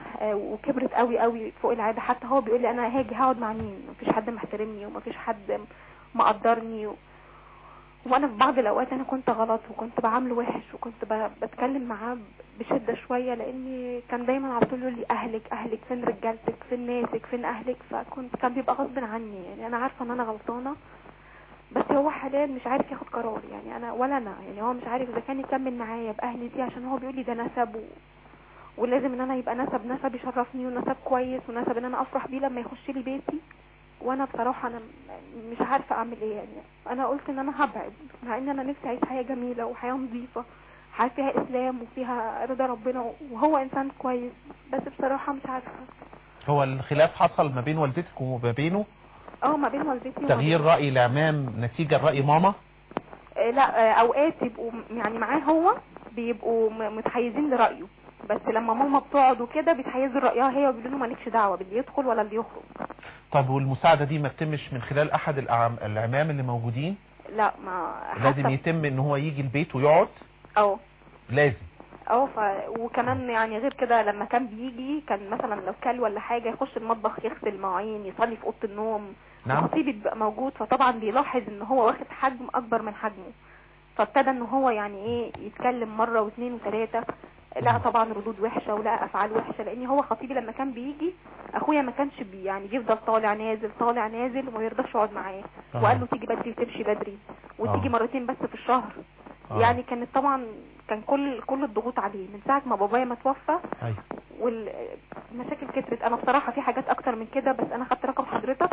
وكبرت قوي قوي فوق العاده. حتى هو بيقول لي انا هاجي هقعد مع مين، مفيش حد محترمني ومفيش حد مقدرني و... وانا في بعض الاوقات انا كنت غلط وكنت بعامله وحش وكنت ب... بتكلم معاه بشده شويه، لاني كان دايما على طول يقول لي اهلك اهلك فين رجالتك فين ناسك فين اهلك. فكنت كان بيبقى غصب عني، يعني انا عارفه ان انا غلطانه، بس هو حاليا مش عارف ياخد قرار. يعني انا ولا انا يعني هو مش عارف اذا كان يكمل معايا باهلي دي، عشان هو بيقول لي ده نسب و... ولازم ان انا يبقى نسب نسب يشرفني ونسب كويس ونسب ان انا افرح بيه لما يخش لي بيتي. وانا بصراحة انا مش عارفة اعمل ايه. يعني انا قلت ان انا هبعد، مع ان انا نفسي اعيش حياة جميلة وحياة نظيفة، حياة فيها اسلام وفيها رضا ربنا، وهو انسان كويس، بس بصراحة مش عارفة. هو الخلاف حصل ما بين والدتك وما بينه؟ اه ما بين والدتي تغيير رأي العمام نتيجة رأي ماما؟ آه لا آه اوقات يبقوا يعني معاه هو بيبقوا متحيزين لرأيه، بس لما ماما بتقعد وكده بيتحيزوا رأيها هي وبيقولوا له مالكش دعوة باللي يدخل ولا اللي يخرج. طب والمساعدة دي ما تتمش من خلال احد العمام اللي موجودين؟ لا ما لازم يتم ان هو يجي البيت ويقعد؟ اه لازم. اه ف... وكمان يعني غير كده لما كان بيجي كان مثلا لو كل ولا حاجة يخش المطبخ يغسل مواعين يصلي في اوضه النوم. نعم. خطيبي بيبقى موجود، فطبعا بيلاحظ ان هو واخد حجم اكبر من حجمه، فابتدى ان هو يعني ايه يتكلم مرة واثنين وثلاثة. لا طبعا ردود وحشة ولا افعال وحشة، لان هو خطيبي لما كان بيجي اخويا ما كانش بي يعني بيفضل طالع نازل طالع نازل وما يرضاش يقعد معاه. آه. وقال له تيجي بدري وتمشي بدري وتيجي آه. مرتين بس في الشهر. آه. يعني كانت طبعا كان كل كل الضغوط عليه من ساعة ما بابايا ما توفى. أيوة. والمشاكل كترت. انا بصراحة في حاجات اكتر من كده، بس انا خدت رقم حضرتك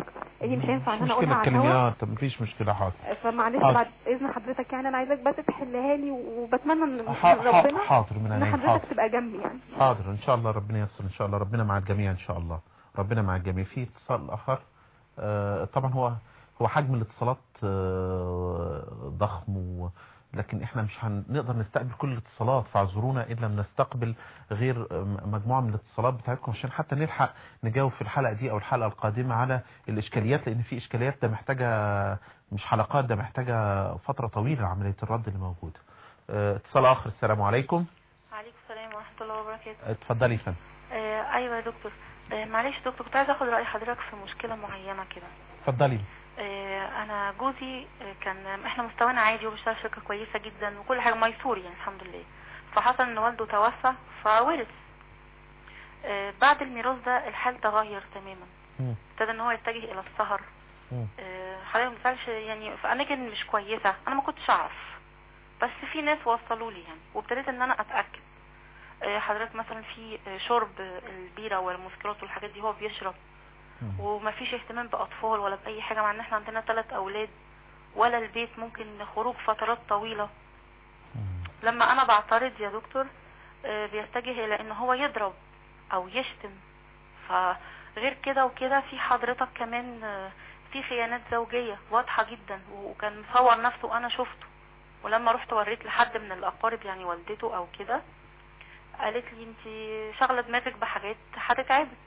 هي مش هينفع ان مش انا اقولها مشكلة على الهوا. كلمات، مفيش مشكلة. حاضر فمعلش حاضر. بعد اذن حضرتك يعني انا عايزاك بس تحلها لي، وبتمنى ان ح- ربنا حاضر من ان عيني. حضرتك حاضر تبقى جنبي يعني. حاضر ان شاء الله، ربنا ييسر ان شاء الله، ربنا مع الجميع ان شاء الله، ربنا مع الجميع. في اتصال اخر. آه طبعا هو هو حجم الاتصالات آه ضخم، و لكن احنا مش هنقدر نستقبل كل الاتصالات، فاعذرونا ان لم نستقبل غير مجموعة من الاتصالات بتاعتكم عشان حتى نلحق نجاوب في الحلقة دي او الحلقة القادمة على الاشكاليات، لان في اشكاليات ده محتاجة مش حلقات، ده محتاجة فترة طويلة عملية الرد اللي موجودة. اه اتصال اخر. السلام عليكم. وعليكم السلام ورحمة الله وبركاته. اتفضلي يا فندم. آه ايوه يا دكتور. آه معلش يا دكتور، كنت عايزه اخد رأي حضرتك في مشكلة معينة كده. اتفضلي. آه انا جوزي آه كان احنا مستوانا عادي وبيشتغل في شركة كويسة جدا وكل حاجة ميسور يعني الحمد لله. فحصل ان والده توفى فورث. آه بعد الميراث ده الحال تغير تماما. ابتدى ان هو يتجه الى السهر. آه حاليا ما بيفعلش يعني في اماكن مش كويسة، انا ما كنتش اعرف بس في ناس وصلوا لي يعني، وابتديت ان انا اتاكد. حضرتك مثلا في شرب البيره والمسكرات والحاجات دي هو بيشرب، ومفيش اهتمام باطفال ولا باي حاجه، مع ان احنا عندنا ثلاث اولاد، ولا البيت ممكن خروج فترات طويله. لما انا بعترض يا دكتور بيتجه الى ان هو يضرب او يشتم. فغير كده وكده في حضرتك كمان في خيانات زوجيه واضحه جدا، وكان مصور نفسه وانا شفته، ولما رحت وريت لحد من الاقارب يعني والدته او كده قالت لي انت شغله دماغك بحاجات هتتعبك.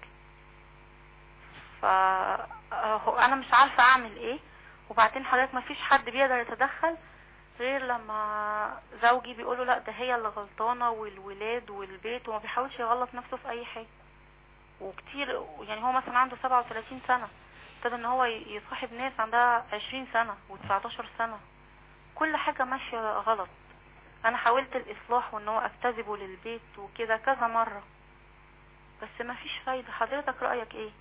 فانا مش عارفه اعمل ايه. وبعدين حضرتك ما فيش حد بيقدر يتدخل غير لما زوجي بيقوله لا ده هي اللي غلطانه والولاد والبيت، وما بيحاولش يغلط نفسه في اي حاجه. وكتير يعني هو مثلا عنده سبعة وثلاثين سنه، ابتدى ان هو يصاحب ناس عندها عشرين سنه وتسعتاشر سنه، كل حاجه ماشيه غلط. انا حاولت الاصلاح وان هو اكتسبه للبيت وكده كذا مرة بس ما فيش فايدة. حضرتك رأيك ايه؟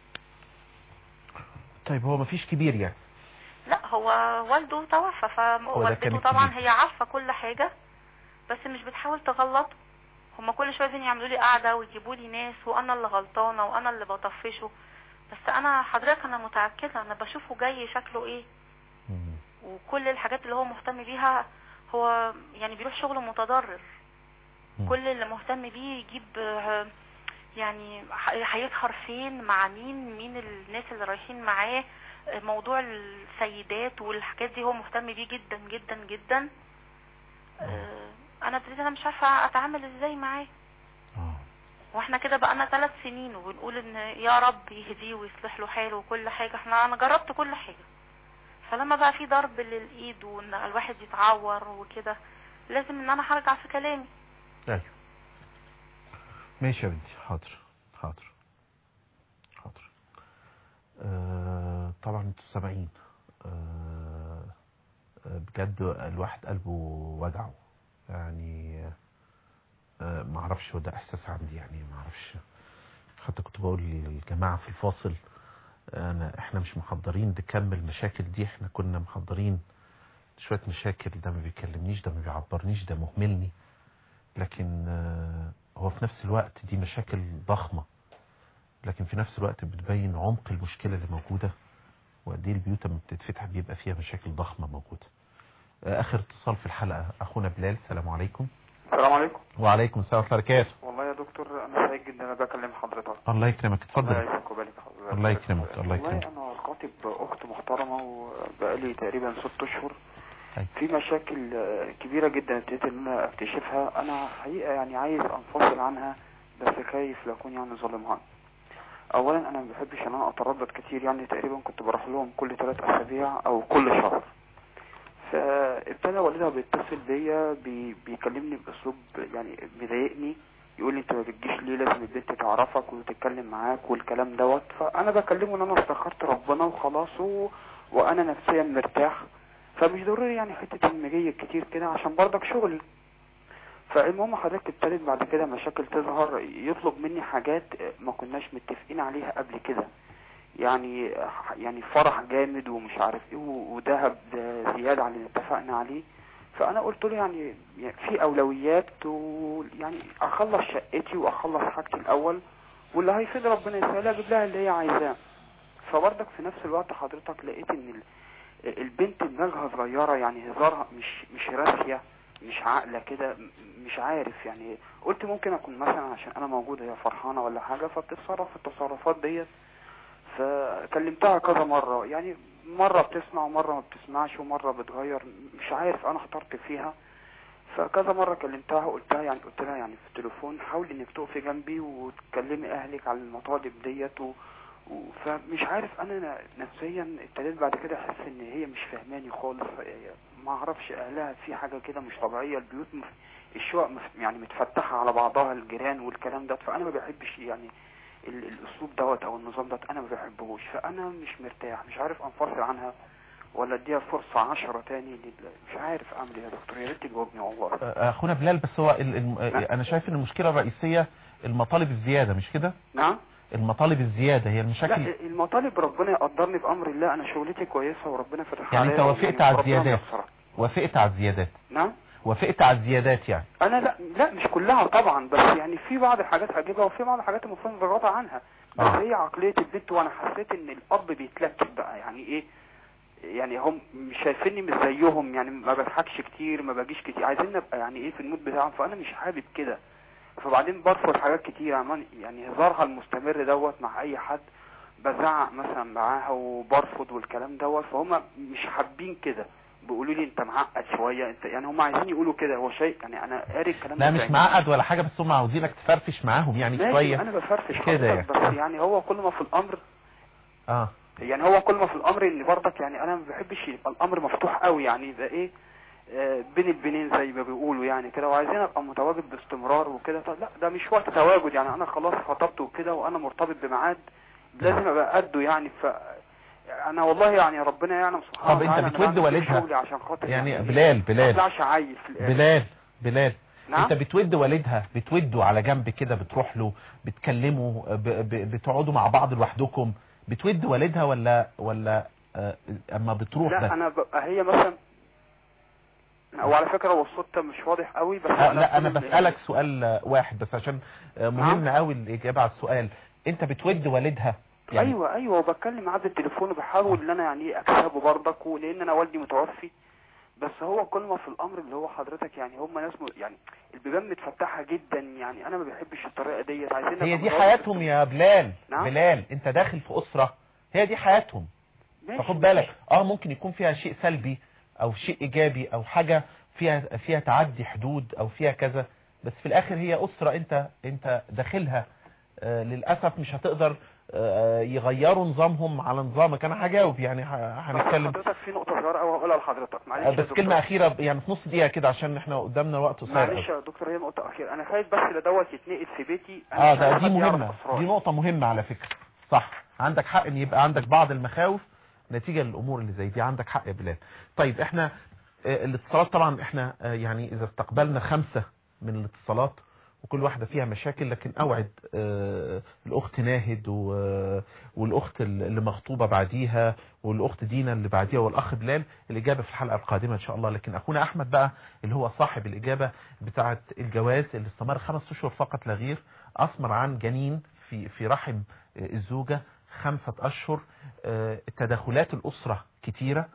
طيب هو ما فيش كبير يعني؟ لا هو والده توفى، فوالدته طبعا هي عارفة كل حاجة بس مش بتحاول تغلطه. هما كل شوية عايزين يعملوا لي قاعدة ويجيبوا لي ناس وانا اللي غلطانة وانا اللي بطفشه. بس انا حضرتك انا متأكدة انا بشوفه جاي شكله ايه، وكل الحاجات اللي هو مهتم بيها هو يعني بيروح شغله متضرر. كل اللي مهتم بيه يجيب يعني هيسهر فين مع مين، مين الناس اللي رايحين معاه، موضوع السيدات والحاجات دي هو مهتم بيه جدا جدا جدا. انا ابتديت انا مش عارفه اتعامل ازاي معاه، واحنا كده بقالنا ثلاث سنين وبنقول ان يا رب يهديه ويصلح له حاله وكل حاجه. احنا انا جربت كل حاجه، فلما بقى في ضرب للايد وان الواحد يتعور وكده لازم ان انا هرجع في كلامي. ايوه ماشي يا بنتي. حاضر حاضر حاضر. آه طبعا انتوا سامعين. آه بجد الواحد قلبه وجعه يعني. آه ما اعرفش، هو ده احساس عندي يعني، ما اعرفش. حتى كنت بقول للجماعه في الفاصل انا احنا مش محضرين لكم المشاكل دي، احنا كنا محضرين شويه مشاكل، ده ما بيكلمنيش، ده ما بيعبرنيش، ده مهملني. لكن آه هو في نفس الوقت دي مشاكل ضخمة، لكن في نفس الوقت بتبين عمق المشكلة اللي موجودة، وقد ايه البيوت لما بتتفتح بيبقى فيها مشاكل ضخمة موجودة. آخر اتصال في الحلقة أخونا بلال. السلام عليكم. السلام عليكم. وعليكم السلام ورحمة الله وبركاته. والله يا دكتور أنا سعيد جدا أنا بكلم حضرتك. الله يكرمك. اتفضل. الله يسعدك ويبارك حضرتك. الله يكرمك. الله يكرمك. والله أنا خاطب أخت محترمة وبقالي تقريبا ست أشهر. في مشاكل كبيرة جدا ابتديت ان انا اكتشفها. انا حقيقة يعني عايز انفصل عنها بس خايف لاكون يعني ظالمها. اولا انا ما بحبش ان انا اتردد كتير، يعني تقريبا كنت بروح لهم كل ثلاث اسابيع او كل شهر. فابتدى والدها بيتصل بيا بي بيكلمني باسلوب يعني بيضايقني، يقول لي انت ما بتجيش ليه، لازم البنت تعرفك وتتكلم معاك والكلام دوت. فانا بكلمه ان انا استخرت ربنا وخلاص و... وانا نفسيا مرتاح، فمش ضروري يعني حتة المجية كتير كده عشان برضك شغلي. فالمهم حضرتك ابتدت بعد كده مشاكل تظهر، يطلب مني حاجات ما كناش متفقين عليها قبل كده، يعني يعني فرح جامد ومش عارف ايه وذهب زيادة عن اللي اتفقنا عليه. فانا قلت له يعني في اولويات، ويعني اخلص شقتي واخلص حاجتي الاول، واللي هيفيد ربنا يسهلها اجيب لها اللي هي عايزاه. فبرضك في نفس الوقت حضرتك لقيت ان البنت دماغها صغيرة، يعني هزارها مش مش راسية، مش عاقلة كده، مش عارف يعني. قلت ممكن اكون مثلا عشان انا موجود هي فرحانة ولا حاجة فبتتصرف التصرفات ديت. فكلمتها كذا مرة، يعني مرة بتسمع ومرة ما بتسمعش ومرة بتغير، مش عارف انا احترت فيها. فكذا مرة كلمتها وقلتها يعني قلت لها يعني في التليفون حاولي انك تقفي جنبي وتكلمي اهلك على المطالب ديت و... و... فمش عارف انا نفسيا ابتديت بعد كده احس ان هي مش فاهماني خالص. ما اعرفش اهلها في حاجة كده مش طبيعية، البيوت مف... الشقق مف... يعني متفتحة على بعضها، الجيران والكلام ده. فانا ما بحبش يعني ال... الاسلوب دوت او النظام دوت انا ما بحبهوش. فانا مش مرتاح، مش عارف انفصل عنها ولا اديها فرصة عشرة تاني. مش عارف اعمل ايه يا دكتور، يا ريت تجاوبني والله. اخونا بلال، بس هو ال... ال... انا شايف ان المشكلة الرئيسية المطالب الزيادة، مش كده؟ نعم، المطالب الزيادة هي المشاكل. لا المطالب ربنا يقدرني بأمر الله، انا شغلتي كويسة وربنا فتح يعني عليا. انت وافقت على الزيادات؟ وافقت على الزيادات؟ نعم، وافقت على الزيادات يعني. انا لا لا مش كلها طبعا، بس يعني في بعض الحاجات هجيبها وفي بعض الحاجات المفروض نتغاضى عنها. بس آه. هي عقلية البنت، وانا حسيت ان الاب بيتلكك بقى، يعني ايه يعني هم مش شايفيني مش زيهم، يعني ما بضحكش كتير، ما باجيش كتير، عايزين نبقى يعني ايه في المود بتاعهم، فانا مش حابب كده. فبعدين برفض حاجات كتير، يعني هزارها المستمر دوت مع اي حد، بزعق مثلا معاها وبرفض والكلام دوت. فهم مش حابين كده، بيقولوا لي انت معقد شويه انت، يعني هم عايزين يقولوا كده. هو شيء يعني انا قاري الكلام ده. لا مش معقد ولا حاجه، بس هم عاوزينك تفرفش معاهم يعني شويه. انا بفرفش كده يعني. بس يعني هو كل ما في الامر اه يعني هو كل ما في الامر ان برضك يعني انا ما بحبش يبقى الامر مفتوح قوي، يعني يبقى ايه آه بين البنين زي ما بيقولوا يعني كده، وعايزين ابقى متواجد باستمرار وكده. طب لا ده مش وقت تواجد، يعني انا خلاص خطبت وكده وانا مرتبط بميعاد لازم ابقى قده يعني. ف انا والله يعني ربنا يعلم سبحانه وتعالى. طب انت بتود والدها عشان خاطر يعني, يعني بلال بلال ما اطلعش عيل في الاخر. بلال بلال نعم؟ انت بتود والدها، بتوده على جنب كده، بتروح له بتكلمه، ب... ب... بتقعدوا مع بعض لوحدكم، بتود والدها ولا ولا آه اما بتروح لا بس؟ انا ببقى هي مثلا، وعلى فكرة هو الصوت مش واضح قوي بس أه لا انا بسألك سؤال واحد بس عشان مهم نعم؟ قوي الاجابة على السؤال. انت بتود والدها يعني؟ ايوه ايوه وبتكلم معاه بالتليفون وبحاول ان انا يعني اكسبه برضك، ولان انا والدي متوفي. بس هو كل ما في الامر اللي هو حضرتك يعني هم ناس يعني البيبان متفتحه جدا، يعني انا ما بحبش الطريقه ديت. عايزين هي دي حياتهم يا بلال. نعم؟ بلال انت داخل في اسره، هي دي حياتهم. فخد بالك اه ممكن يكون فيها شيء سلبي او شيء ايجابي او حاجه فيها فيها تعدي حدود او فيها كذا، بس في الاخر هي اسره انت انت داخلها. آه للاسف مش هتقدر آه يغيروا نظامهم على نظامك. انا هجاوب يعني هنتكلم. حضرتك في نقطه صغيره قوي هقولها لحضرتك معلش بس كلمه اخيره يعني في نص دقيقه كده عشان احنا قدامنا وقت قصير. معلش يا دكتور هي نقطه اخيره، انا خايف بس لدوت يتنقل في بيتي. اه ده دي مهمه، دي نقطه مهمه على فكره. صح عندك حق ان يبقى عندك بعض المخاوف نتيجة للأمور اللي زي دي. عندك حق يا بلال. طيب احنا اه الاتصالات طبعا احنا اه يعني اذا استقبلنا خمسة من الاتصالات وكل واحدة فيها مشاكل، لكن اوعد اه الاخت ناهد والاخت اللي مخطوبة بعديها والاخت دينا اللي بعديها والاخ بلال الاجابة في الحلقة القادمة ان شاء الله. لكن اخونا احمد بقى اللي هو صاحب الاجابة بتاعة الجواز اللي استمر خمس اشهر فقط لا غير، اثمر عن جنين في في رحم الزوجة خمسة أشهر. تدخلات الأسرة كتيرة.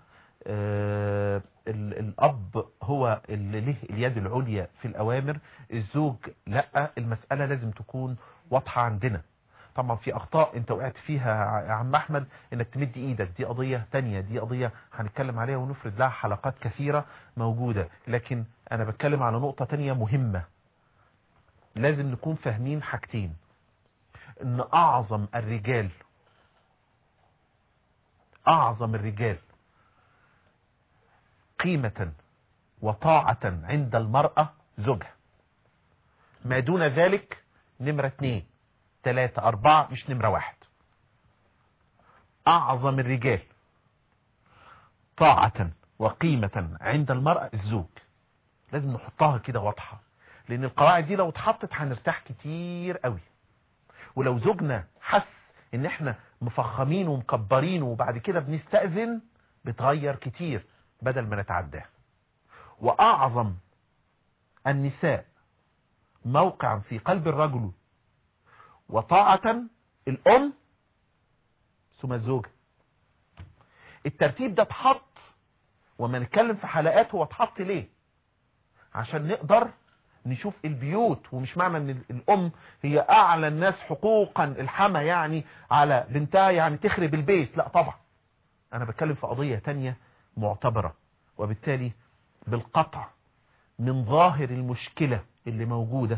الأب هو اللي له اليد العليا في الأوامر، الزوج لا. المسألة لازم تكون واضحة عندنا. طبعا في أخطاء أنت وقعت فيها يا عم أحمد إنك تمد إيدك، دي قضية تانية، دي قضية هنتكلم عليها ونفرد لها حلقات كثيرة موجودة. لكن أنا بتكلم على نقطة تانية مهمة. لازم نكون فاهمين حاجتين، إن أعظم الرجال أعظم الرجال قيمة وطاعة عند المرأة زوجها. ما دون ذلك نمرة اثنين ثلاثة أربعة مش نمرة واحد. أعظم الرجال طاعة وقيمة عند المرأة الزوج. لازم نحطها كده واضحة، لأن القواعد دي لو اتحطت هنرتاح كتير قوي. ولو زوجنا حس ان احنا مفخمين ومكبرين وبعد كده بنستأذن بتغير كتير بدل ما نتعداه. واعظم النساء موقعا في قلب الرجل وطاعة الام ثم الزوجة. الترتيب ده اتحط، وما نتكلم في حلقات هو اتحط ليه؟ عشان نقدر نشوف البيوت. ومش معنى ان الام هي اعلى الناس حقوقا الحما يعني على بنتها يعني تخرب البيت، لا طبعا. انا بتكلم في قضية تانية معتبرة، وبالتالي بالقطع من ظاهر المشكلة اللي موجودة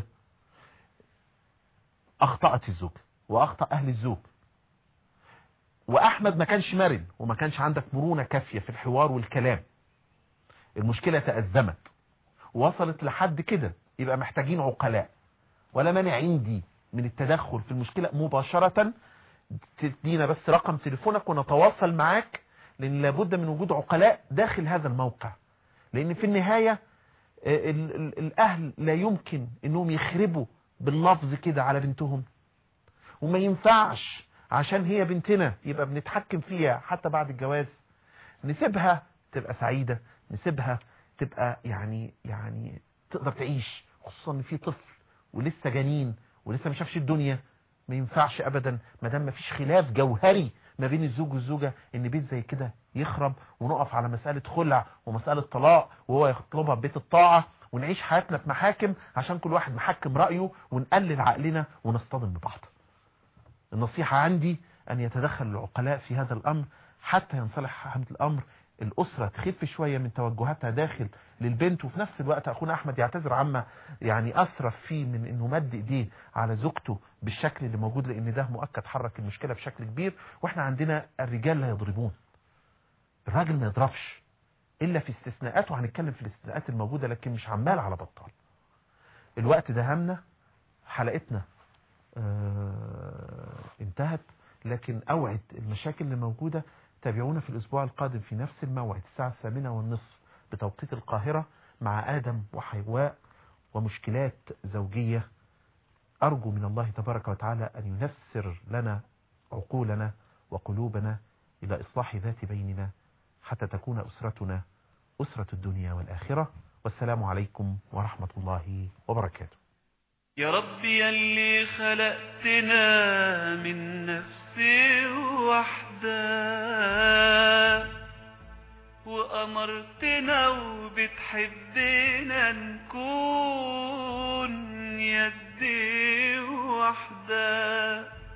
اخطأت الزوج واخطأ اهل الزوج. واحمد ما كانش مرن، وما كانش عندك مرونة كافية في الحوار والكلام. المشكلة تأزمت وصلت لحد كده، يبقى محتاجين عقلاء. ولا مانع عندي من التدخل في المشكلة مباشرة، تدينا بس رقم تليفونك ونتواصل معاك، لان لابد من وجود عقلاء داخل هذا الموقع. لان في النهاية ال ال الاهل لا يمكن انهم يخربوا باللفظ كده على بنتهم، وما ينفعش عشان هي بنتنا يبقى بنتحكم فيها حتى بعد الجواز. نسيبها تبقى سعيدة، نسيبها تبقى يعني يعني تقدر تعيش، خصوصا ان في طفل ولسه جنين ولسه ما شافش الدنيا. ما ينفعش ابدا ما دام ما فيش خلاف جوهري ما بين الزوج والزوجة ان بيت زي كده يخرب، ونقف على مسألة خلع ومسألة طلاق، وهو يطلبها ببيت الطاعة، ونعيش حياتنا في محاكم عشان كل واحد محكم رأيه، ونقلل عقلنا ونصطدم ببعض. النصيحة عندي أن يتدخل العقلاء في هذا الأمر حتى ينصلح هذا الأمر. الأسرة تخف شوية من توجهاتها داخل للبنت، وفي نفس الوقت أخونا أحمد يعتذر عما يعني أسرف فيه من أنه مد إيديه على زوجته بالشكل اللي موجود، لأن ده مؤكد حرك المشكلة بشكل كبير. وإحنا عندنا الرجال لا يضربون، الراجل ما يضربش إلا في استثناءات، وهنتكلم في الاستثناءات الموجودة، لكن مش عمال على بطال. الوقت ده همنا، حلقتنا آه انتهت، لكن أوعد المشاكل اللي موجودة. تابعونا في الأسبوع القادم في نفس الموعد الساعة الثامنة والنصف بتوقيت القاهرة مع آدم وحواء ومشكلات زوجية. أرجو من الله تبارك وتعالى أن ينسر لنا عقولنا وقلوبنا إلى إصلاح ذات بيننا، حتى تكون أسرتنا أسرة الدنيا والآخرة. والسلام عليكم ورحمة الله وبركاته. يا ربي يلي خلقتنا من نفس وحدة، وأمرتنا وبتحبنا نكون يدي وحدة،